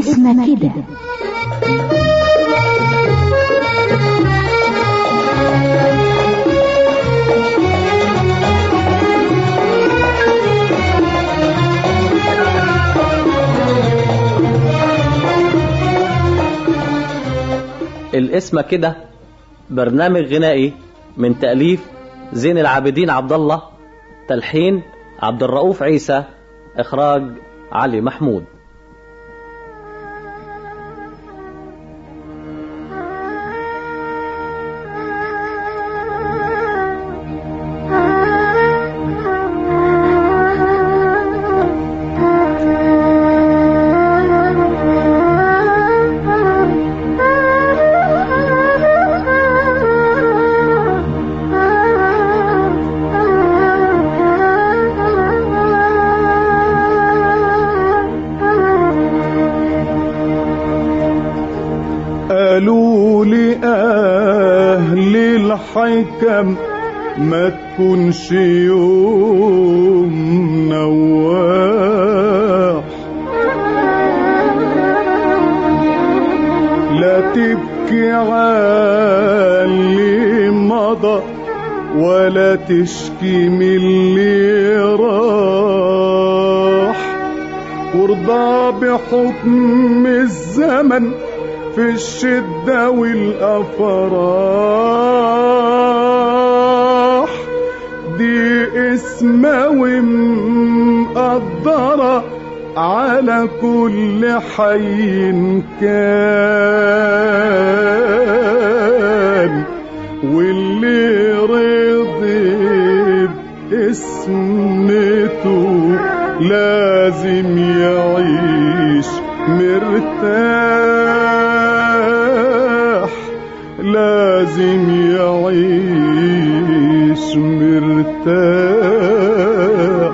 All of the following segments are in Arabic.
الاسم كده. الاسم كده برنامج غنائي من تأليف زين العابدين عبد الله، تلحين عبد الرؤوف عيسى، إخراج علي محمود. قالوا لي أهل الحكم ما تكونش يوم نواح، لا تبكي عاللي مضى ولا تشكي من اللي راح، وارضى بحكم الزمن في الشدة والأفراح، دي اسمه ومقدرة على كل حي كان، واللي رضي باسمته لازم يعيش مرتاح، لازم يعيش مرتاح.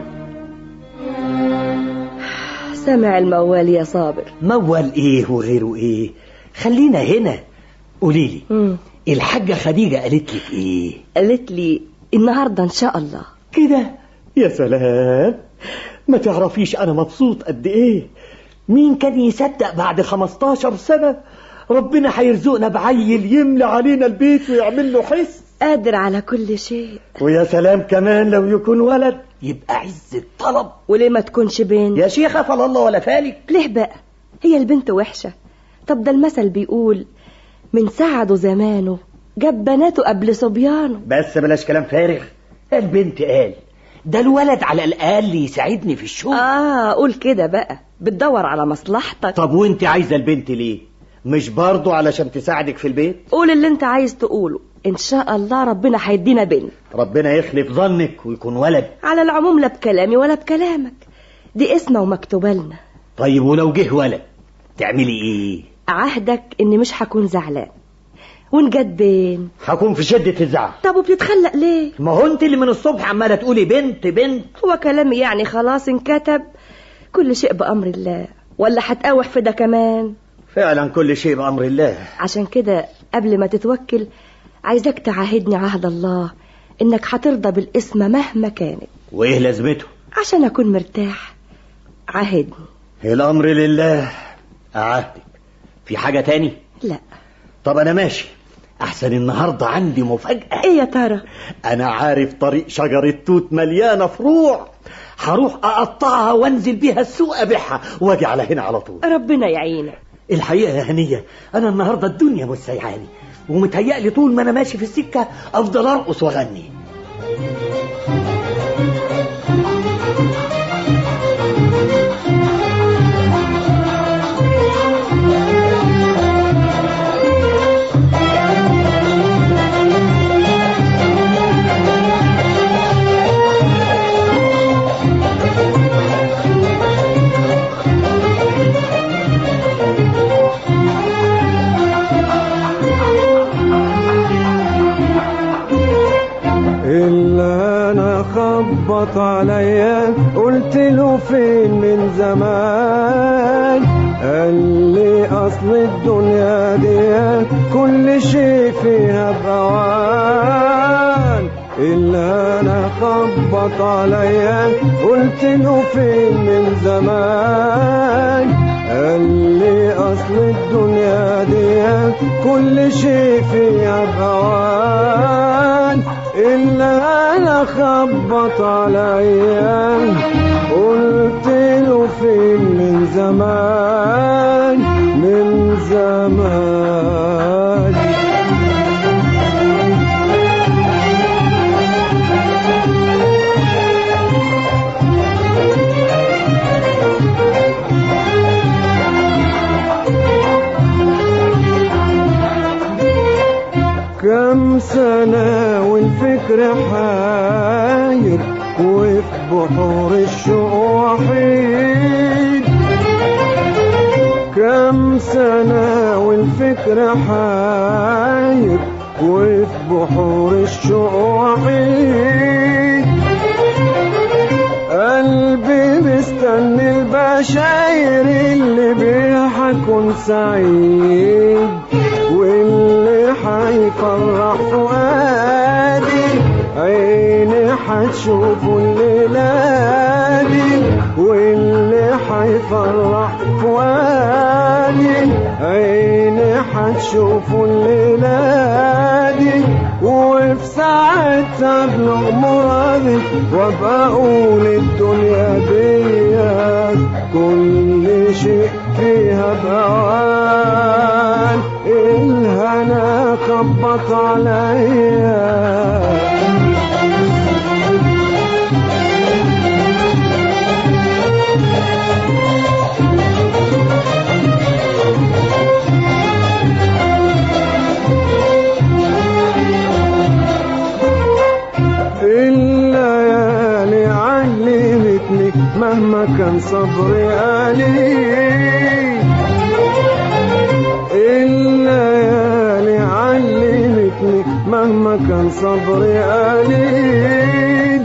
سمع الموال يا صابر. موال ايه وغيره ايه؟ خلينا هنا. قوليلي الحاجة خديجة قالت لك ايه؟ قالت لي النهاردة ان شاء الله. كده؟ يا سلام، ما تعرفيش انا مبسوط قد ايه. مين كان يصدق بعد 15 سنة ربنا هيرزقنا بعيل يملى علينا البيت ويعمل له حس. قادر على كل شيء. ويا سلام كمان لو يكون ولد يبقى عز الطلب. وليه ما تكونش بنت يا شيخة؟ فلا الله ولا فالك. ليه بقى؟ هي البنت وحشة؟ طب ده المثل بيقول من سعده زمانه جاب بناته قبل صبيانه. بس بلاش كلام فارغ. البنت قال ده الولد على الأقل يساعدني في الشغل. قول كده بقى، بتدور على مصلحتك. طب وانت عايزة البنت ليه؟ مش برضو علشان تساعدك في البيت؟ قول اللي انت عايز تقوله، ان شاء الله ربنا هيدينا بنت. ربنا يخلف ظنك ويكون ولد. على العموم لا بكلامي ولا بكلامك، دي اسمه ومكتوبة لنا. طيب ولو جه ولد تعملي ايه؟ عهدك اني مش هكون زعلان، وان جت بنت هكون في شدة الزعل. طب وبتتخلق ليه؟ ما هو انت اللي من الصبح عمالة تقولي بنت بنت. هو كلامي يعني خلاص انكتب؟ كل شيء بأمر الله، ولا هتقاوح في ده كمان؟ فعلا كل شيء بأمر الله. عشان كده قبل ما تتوكل عايزك تعاهدني عهد الله انك هترضى بالاسم مهما كانت. وايه لازمته؟ عشان اكون مرتاح. عاهدني. الامر لله. اعاهدك. في حاجة تاني؟ لا. طب انا ماشي. احسن النهاردة عندي مفاجأة. ايه يا ترى؟ انا عارف طريق شجرة توت مليانة فروع، هروح اقطعها وانزل بيها السوق ابيعها واجي على هنا على طول. ربنا يعينك. الحقيقة يا هنية انا النهاردة الدنيا مستيعاني، ومتهيألي طول ما انا ماشي في السكة افضل ارقص واغني. خبط عليا قلت له فين من زمان، قال لي اصل الدنيا دي كل شيء فيها بأوان. إلا أنا خبط عليا قلت له فين من زمان، قال لي أصل الدنيا دي كل شيء فيها بهوان، إلا أنا خبط عليا قلت له فين من زمان من زمان. كم سنة والفكر حاير وفي بحور الشوق وحيد، كم سنة والفكر حاير وفي بحور الشوق وحيد، قلبي مستني البشاير اللي بيها حكون سعيد واللي حيفرح فؤادي، عيني حتشوفه الليلة دي واللي حيفرح فؤادي، عيني حتشوفه الليلة دي، وفي ساعتها ابلغ مرادي وابقى اقول الدنيا دي كل شيء فيها بهوان، الهنا خبط عليا. الليالي علمتني مهما كان صبري قليل، الليالي علمتني مهما كان صبري قليل،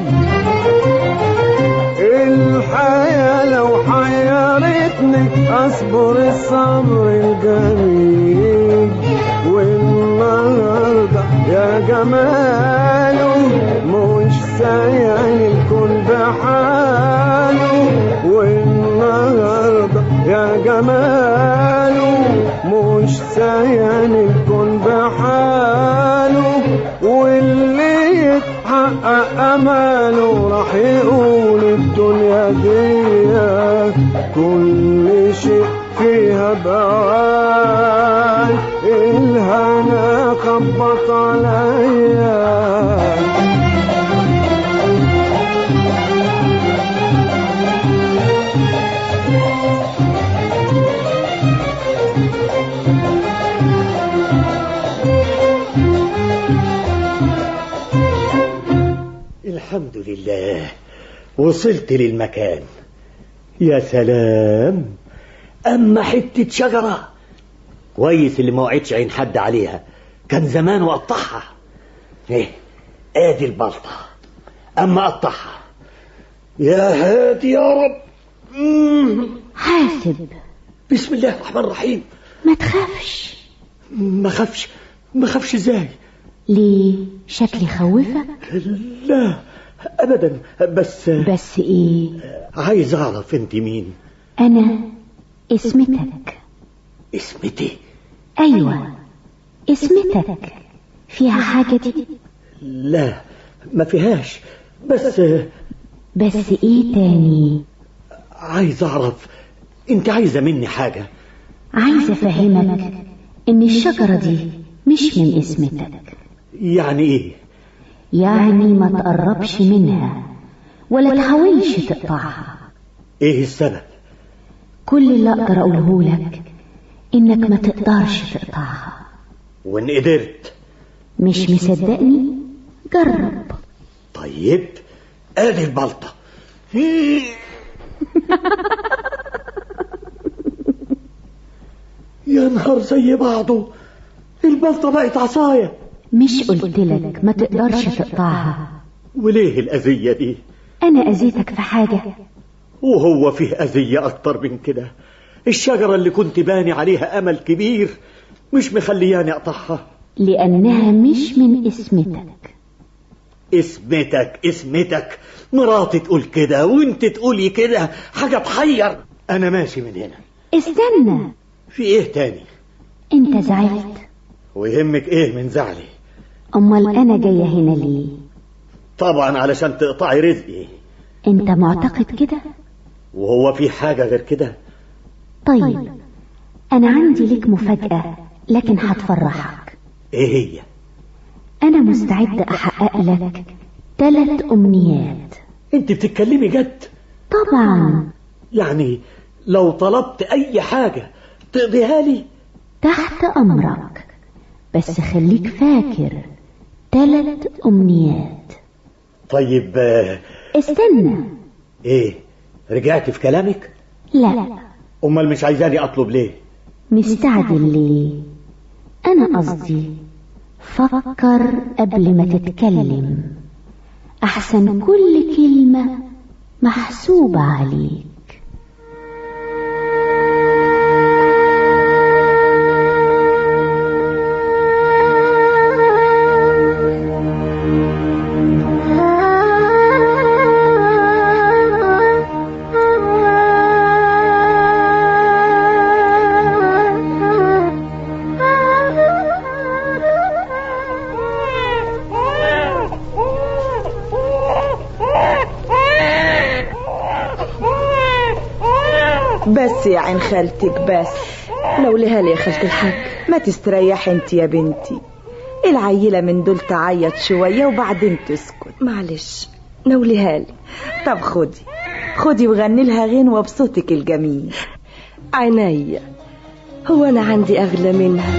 الحياة لو حيرتني أصبر الصبر الجميل، والنهاردة يا جماله مش سايعني الكون بحاله، والنهاردة يا جماله مش سايعني الكون بحاله، واللي يتحقق أماله راح يقول الدنيا دي كل شيء فيها بهوان، الهنا خبط عليا. الحمد لله وصلت للمكان. يا سلام، أما حتة شجرة كويس اللي ما وعدش عين حد عليها، كان زمان وقطعها. ايه ادي البلطة، أما قطعها. يا هادي يا رب. حاسب. بسم الله الرحمن الرحيم. ما تخافش. ما خافش ازاي؟ ليه؟ شكلي خوفك؟ لا أبدا، بس ايه؟ عايز أعرف أنت مين. أنا اسمتك. اسمتي؟ أيوة اسمتك. فيها حاجة دي؟ لا ما فيهاش، بس ايه تاني؟ عايز أعرف أنت عايزة مني حاجة. عايزة أفهمك إن الشجرة دي مش من اسمتك. يعني إيه؟ يعني ما تقربش منها ولا تحاولش تقطعها. إيه السبب؟ كل اللي أقدر أقوله لك إنك ما تقدرش تقطعها. وإن قدرت؟ مش مصدقني؟ جرب. طيب ادي البلطة. يا نهار زي بعضه، البلطة بقت عصاية. مش قلتلك ما تقدرش تقطعها؟ وليه الأذية دي؟ أنا أذيتك في حاجة؟ وهو فيه أذية أكتر من كده؟ الشجرة اللي كنت باني عليها أمل كبير مش مخلياني أقطعها. لأنها مش من اسمتك. اسمتك مراتي تقول كده وانت تقولي كده، حاجة تحير. أنا ماشي من هنا. استنى. في ايه تاني؟ انت زعلت؟ ويهمك ايه من زعلي؟ امال انا جاية هنا ليه؟ طبعا علشان تقطعي رزقي. انت معتقد كده؟ وهو في حاجة غير كده؟ طيب انا عندي لك مفاجأة لكن هتفرحك. ايه هي؟ انا مستعد احقق لك 3 امنيات. انت بتتكلمي جد؟ طبعا. يعني لو طلبت اي حاجة تقضيها لي؟ تحت امرك، بس خليك فاكر 3 امنيات. طيب استنى. ايه، رجعت في كلامك؟ لا. امال مش عايزاني اطلب ليه؟ مستعجل ليه؟ انا قصدي فكر قبل ما تتكلم، احسن كل كلمة محسوبة عليك. بس يا عين خالتك بس. نوليها لي يا خالة الحاج. ما تستريح انت يا بنتي، العيلة من دول تعيط شوية وبعدين تسكت. معلش نوليها لي. طب خدي وغني لها غنوة بصوتك الجميل. عينيا، هو انا عندي اغلى منها؟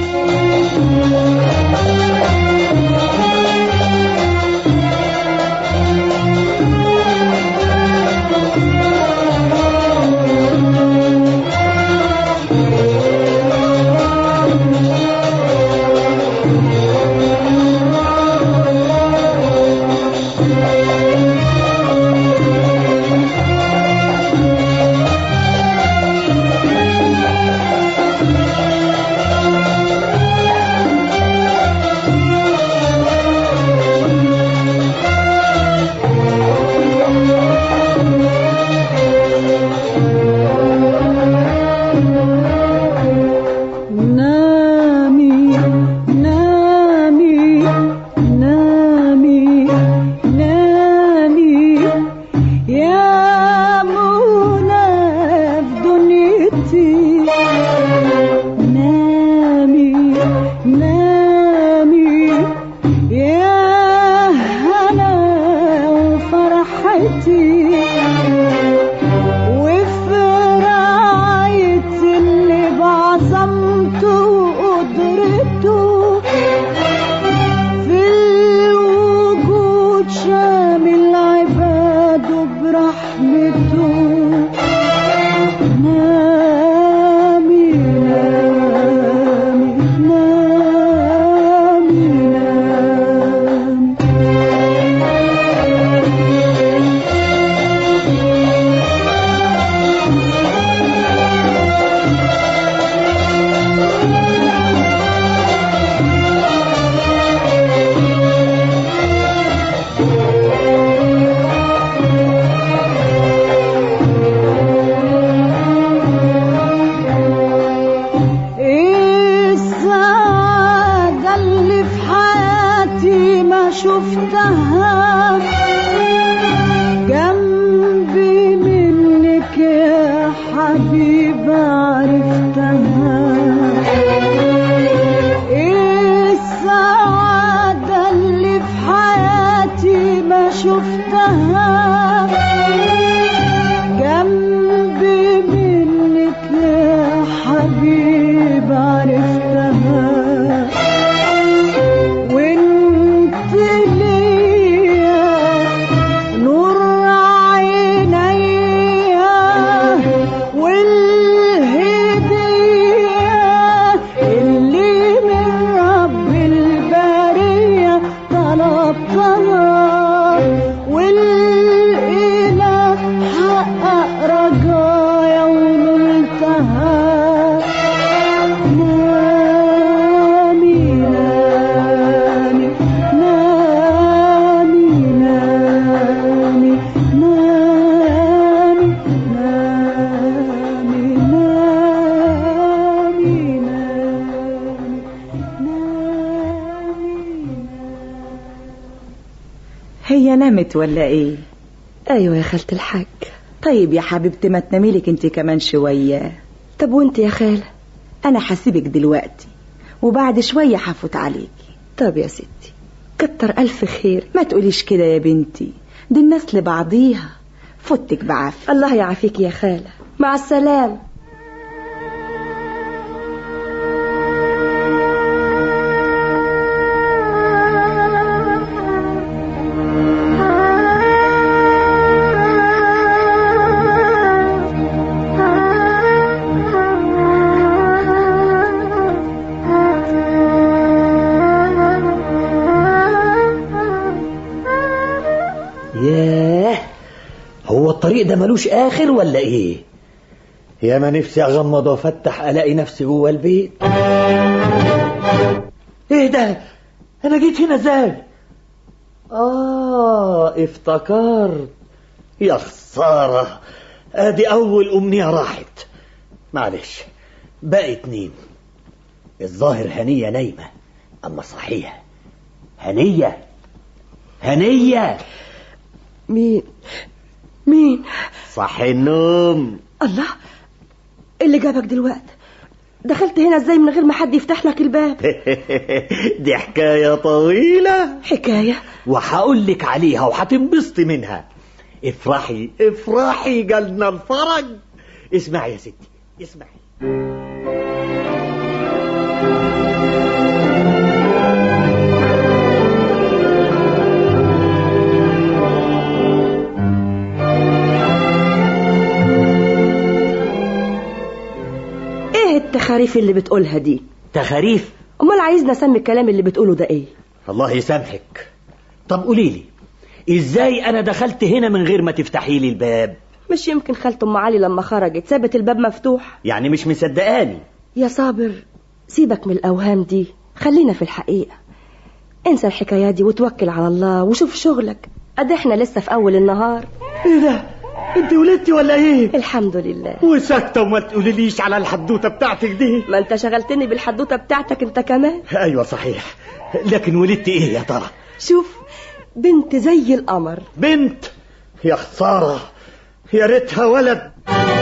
هي نامت ولا ايه؟ ايوه يا خالة الحاج. طيب يا حبيبتي ما تنامي لك انت كمان شوية. طب وانت يا خالة؟ انا هسيبك دلوقتي وبعد شوية هفوت عليكي. طب يا ستي كتر الف خير. ما تقوليش كده يا بنتي، دي الناس لبعضيها. فوتك بعافية. الله يعافيك يا خالة. مع السلامة. هو الطريق ده ملوش آخر ولا إيه؟ يا ما نفسي أغمض وأفتح ألاقي نفسي جوه البيت. إيه ده؟ أنا جيت هنا إزاي؟ افتكرت. يا خسارة، أدي أول أمنية راحت. معلش، باقي 2. الظاهر هنية نايمة، أما صحيح. هنية. مين؟ صحي النوم. الله، اللي جابك دلوقتي؟ دخلت هنا ازاي من غير ما حد يفتح لك الباب؟ دي حكاية طويلة. حكاية؟ وهقول لك عليها وهتنبسطي منها. افرحي جالنا الفرج. اسمعي يا ستي، اسمعي. التخاريف اللي بتقولها دي؟ تخاريف؟ امال عايزنا اسمي الكلام اللي بتقوله ده ايه؟ الله يسامحك. طب قوليلي، ازاي انا دخلت هنا من غير ما تفتحي لي الباب؟ مش يمكن خالة ام علي لما خرجت سابت الباب مفتوح؟ يعني مش مصدقاني؟ يا صابر سيبك من الاوهام دي، خلينا في الحقيقة. انسى الحكاية دي وتوكل على الله وشوف شغلك. قد احنا لسه في اول النهار. ايه ده؟ انت ولدتي ولا ايه؟ الحمد لله. وساكته وما تقوليليش على الحدوته بتاعتك دي. ما انت شغلتني بالحدوته بتاعتك انت كمان. ايوه صحيح، لكن ولدتي ايه يا ترى؟ شوف، بنت زي القمر. بنت؟ يا خساره، يا ريتها ولد.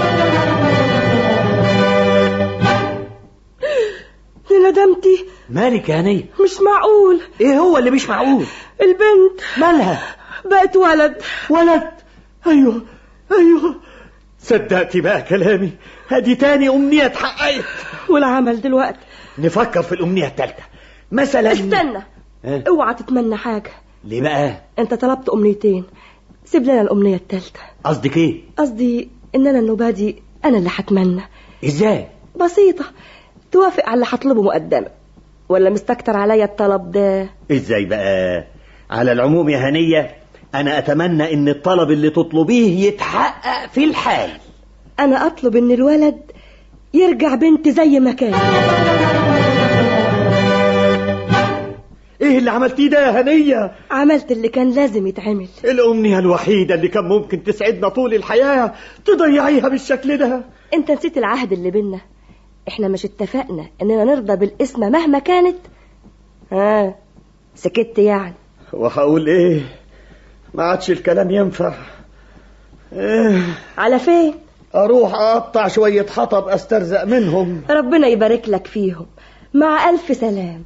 ندمتي. مالك يا هنية؟ مش معقول. ايه هو اللي مش معقول؟ البنت مالها؟ بقت ولد. ايوه صدقتي بقى كلامي. هدي تاني امنية اتحققت. والعمل دلوقتي؟ نفكر في الامنية التالتة مثلا. استنى، اوعى تتمنى حاجة. ليه بقى؟ انت طلبت امنيتين، سيب لنا الامنية التالتة. قصدك ايه؟ قصدي ان انا النوبة دي انا اللي هتمنى. ازاي؟ بسيطة، توافق على اللي هطلبه مقدما ولا مستكتر عليا الطلب ده؟ ازاي بقى؟ على العموم يا هنية، انا اتمنى ان الطلب اللي تطلبيه يتحقق في الحال. انا اطلب ان الولد يرجع بنت زي ما كان. ايه اللي عملتيه ده يا هنية؟ عملت اللي كان لازم يتعمل. الامنية الوحيدة اللي كان ممكن تسعدنا طول الحياة تضيعيها بالشكل ده. انت نسيت العهد اللي بينا؟ احنا مش اتفقنا اننا نرضى بالاسم مهما كانت؟ سكت يعني. وهقول ايه؟ ما عادش الكلام ينفع. على فين؟ اروح اقطع شوية حطب استرزق منهم. ربنا يبارك لك فيهم. مع الف سلام.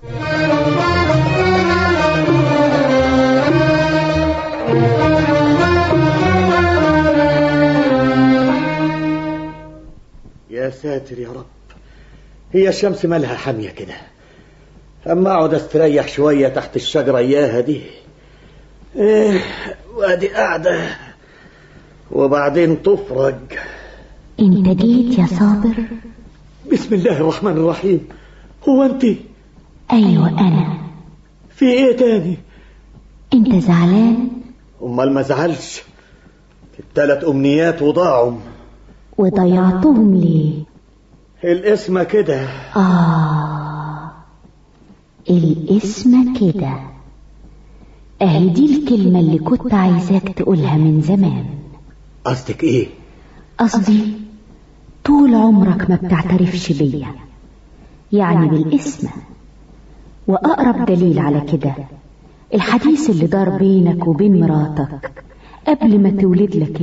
يا ساتر يا رب، هي الشمس مالها حامية كده؟ اما اقعد استريح شوية تحت الشجرة اياها دي. وادي قاعدة وبعدين تفرج. انت جيت يا صابر؟ بسم الله الرحمن الرحيم. هو انت؟ ايوه انا. في ايه تاني؟ انت زعلان؟ امال ما زعلش، 3 امنيات وضاعوا. وضيعتهم ليه؟ الاسم كده. الاسم كده، اهي دي الكلمة اللي كنت عايزاك تقولها من زمان. قصدك ايه؟ قصدي طول عمرك ما بتعترفش بيا، يعني بالاسم. واقرب دليل على كده الحديث اللي دار بينك وبين مراتك قبل ما تولد لك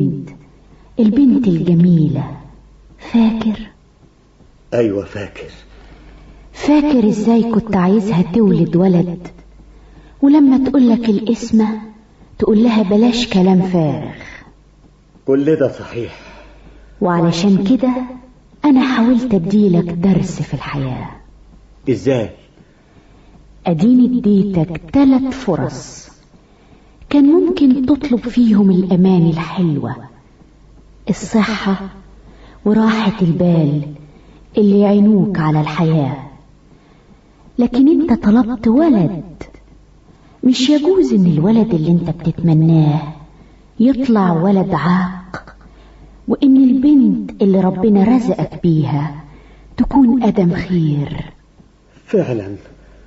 البنت الجميلة، فاكر؟ ايوه فاكر. فاكر ازاي كنت عايزها تولد ولد، ولما تقولك الاسم تقول لها بلاش كلام فارغ؟ كل ده صحيح. وعلشان كده انا حاولت اديلك درس في الحياة. ازاي؟ اديني اديتك 3 فرص كان ممكن تطلب فيهم الامان الحلوة، الصحة وراحة البال اللي يعينوك على الحياة، لكن انت طلبت ولد. مش يجوز ان الولد اللي انت بتتمناه يطلع ولد عاق، وان البنت اللي ربنا رزقك بيها تكون ادم خير. فعلا.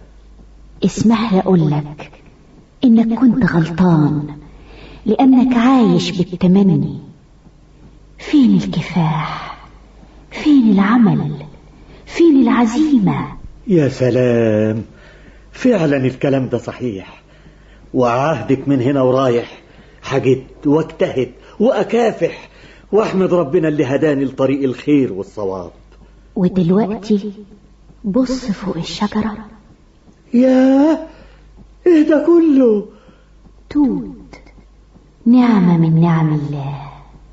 اسمح لي اقولك انك كنت غلطان، لانك عايش بالتمني. فين الكفاح؟ فين العمل؟ فين العزيمة؟ يا سلام، فعلا الكلام ده صحيح. وعهدك من هنا ورايح حجد واجتهد واكافح واحمد ربنا اللي هداني لطريق الخير والصواب. ودلوقتي بص فوق الشجرة. ياه، ايه ده كله؟ توت، نعمة من نعم الله.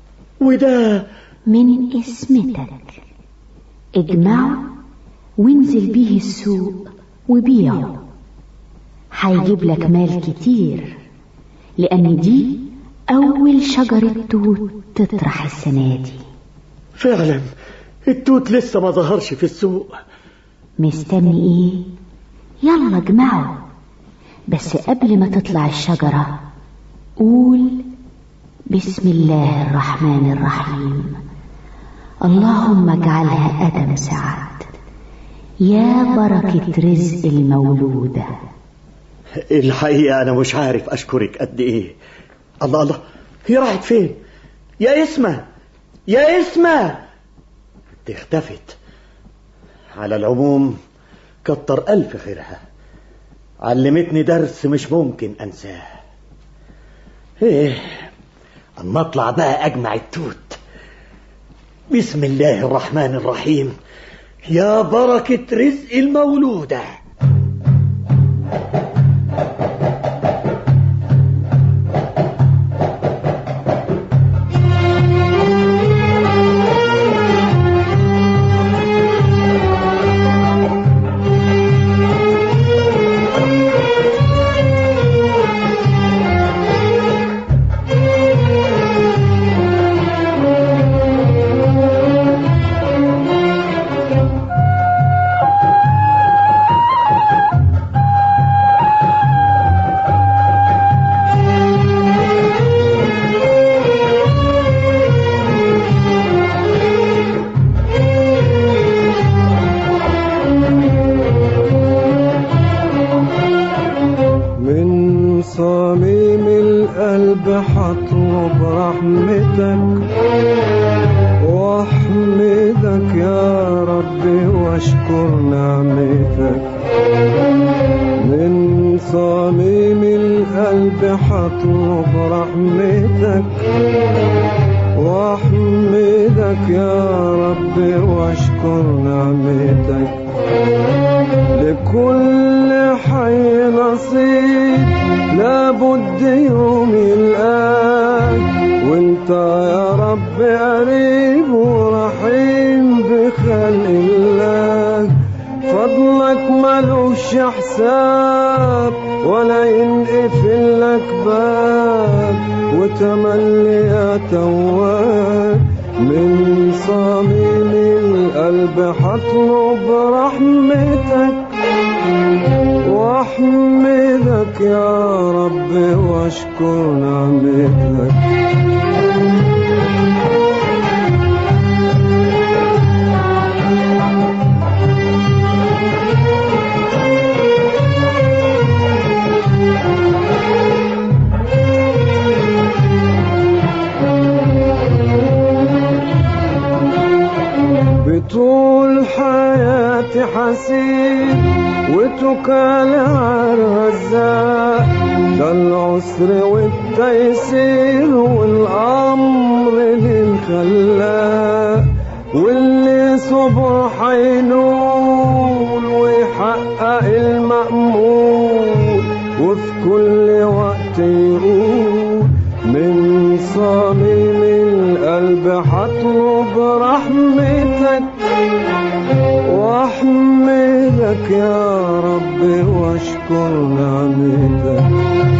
وده من اسمتك. اجمعه وانزل بيه السوق وبيعه، هيجيب لك مال كتير، لأن دي أول شجرة توت تطرح السنة دي. فعلا التوت لسه ما ظهرش في السوق. مستني ايه؟ يلا اجمعه، بس قبل ما تطلع الشجرة قول بسم الله الرحمن الرحيم. اللهم اجعلها أدم سعد، يا بركة رزق المولودة. الحقيقة أنا مش عارف أشكرك قد إيه. الله الله، هي راحت فين؟ يا اسمة، يا اسمة، دي اختفت. على العموم كتر ألف خيرها، علمتني درس مش ممكن أنساه. إيه، أما أطلع بقى أجمع التوت. بسم الله الرحمن الرحيم، يا بركة رزق المولودة. هطلب رحمتك واحمدك يا ربي واشكر نعمتك. من صميم القلب هطلب رحمتك واحمدك يا ربي واشكر نعمتك. لكل حي نصيب لابد يوم يلقاك، وانت يا رب قريب ورحيم بخلق الله. فضلك ملوش حساب ولا ينقفل لك باب، وتملي يا تواب. من صميم القلب هطلب رحمتك واحمدك يا رب واشكر نعمتك. طول حياتي حسيب وتكال عالرزاق، ده العسر والتيسير والأمر للخلاق، واللي صبر حينول ويحقق المأمول، وفي كل وقت يقول من صميم القلب هطلب رحمتك واحمدك يا رب واشكر نعمتك.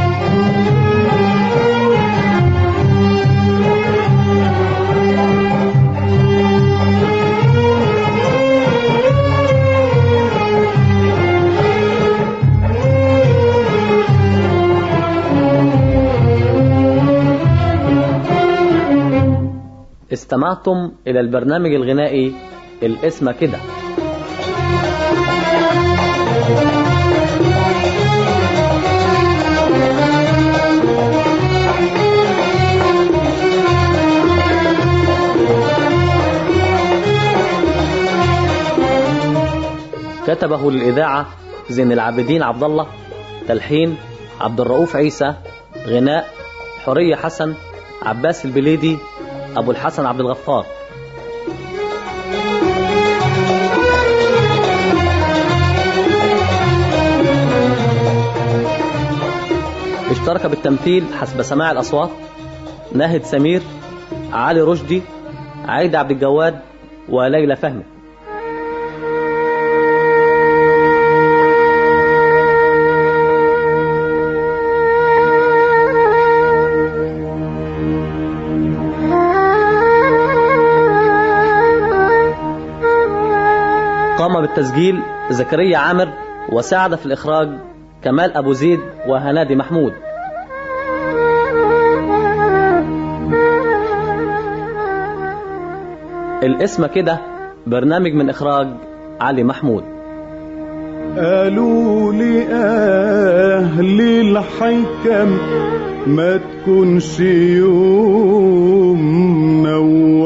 استمعتم إلى البرنامج الغنائي الاسم كده. كتبه للإذاعة زين العابدين عبد الله، تلحين عبد الرؤوف عيسى، غناء حورية حسن، عباس البليدي، أبو الحسن عبد الغفار. اشترك بالتمثيل حسب سماع الأصوات ناهد سمير، علي رشدي، عايدة عبد الجواد، وليلى فهمي. قام بالتسجيل زكريا عامر، وساعد في الإخراج كمال أبو زيد وهنادي محمود. الاسم كده برنامج من إخراج علي محمود. قالوا لي أهل الحكم ما تكونش يوم نوم